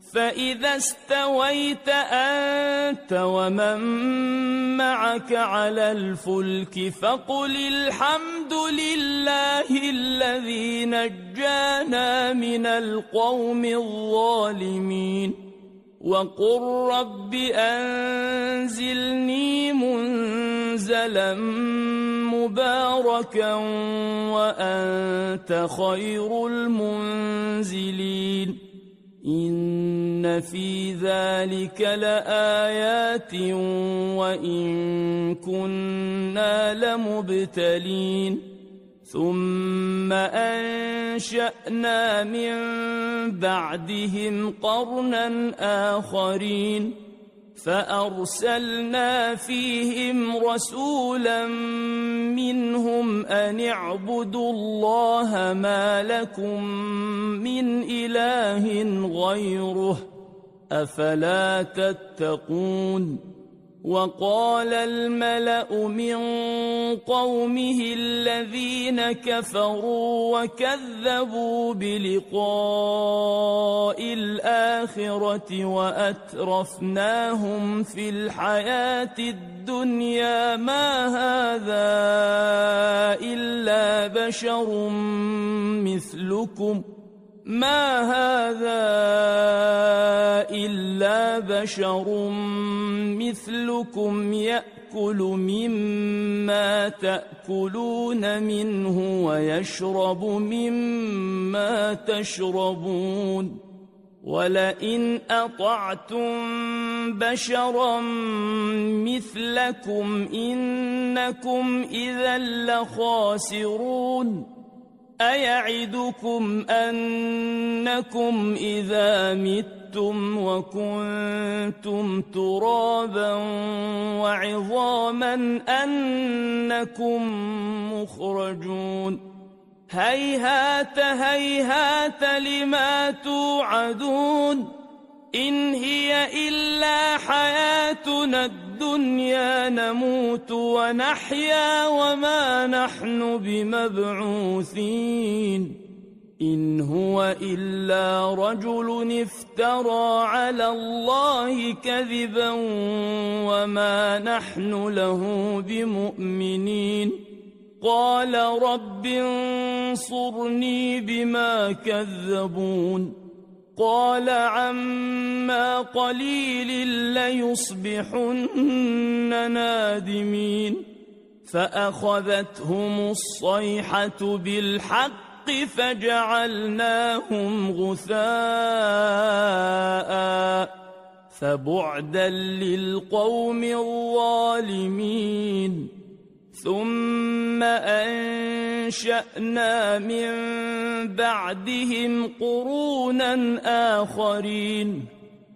فإذا استويت أنت ومن معك على الفلك فقل الحمد لله الذي نجانا من القوم الظالمين وقل رب أنزلني منزلا مباركا وأنت خير المنزلين إن في ذلك لآيات وإن كنا لمبتلين ثم أنشأنا من بعدهم قرنا آخرين فأرسلنا فيهم رسولا منهم أن اعبدوا الله ما لكم من إله غيره أفلا تتقون وقال الملأ من قومه الذين كفروا وكذبوا بلقاء الآخرة وأترفناهم في الحياة الدنيا ما هذا إلا بشر مثلكم يأكل مما تأكلون منه ويشرب مما تشربون ولئن أطعتم بشرا مثلكم إنكم إذا لخاسرون أيعدكم أنكم إذا متم وكنتم ترابا وعظاما أنكم مخرجون هيهات هيهات لما توعدون إن هي إلا حياتنا الدنيا نموت ونحيا وما نحن بمبعوثين إن هو إلا رجل افترى على الله كذبا وما نحن له بمؤمنين قال رب انصرني بما كذبون قال عما قليل ليصبحن نادمين فأخذتهم الصيحة بالحق فجعلناهم غثاء فبعدا للقوم الظالمين ثم أنشأنا من بعدهم قرونا آخرين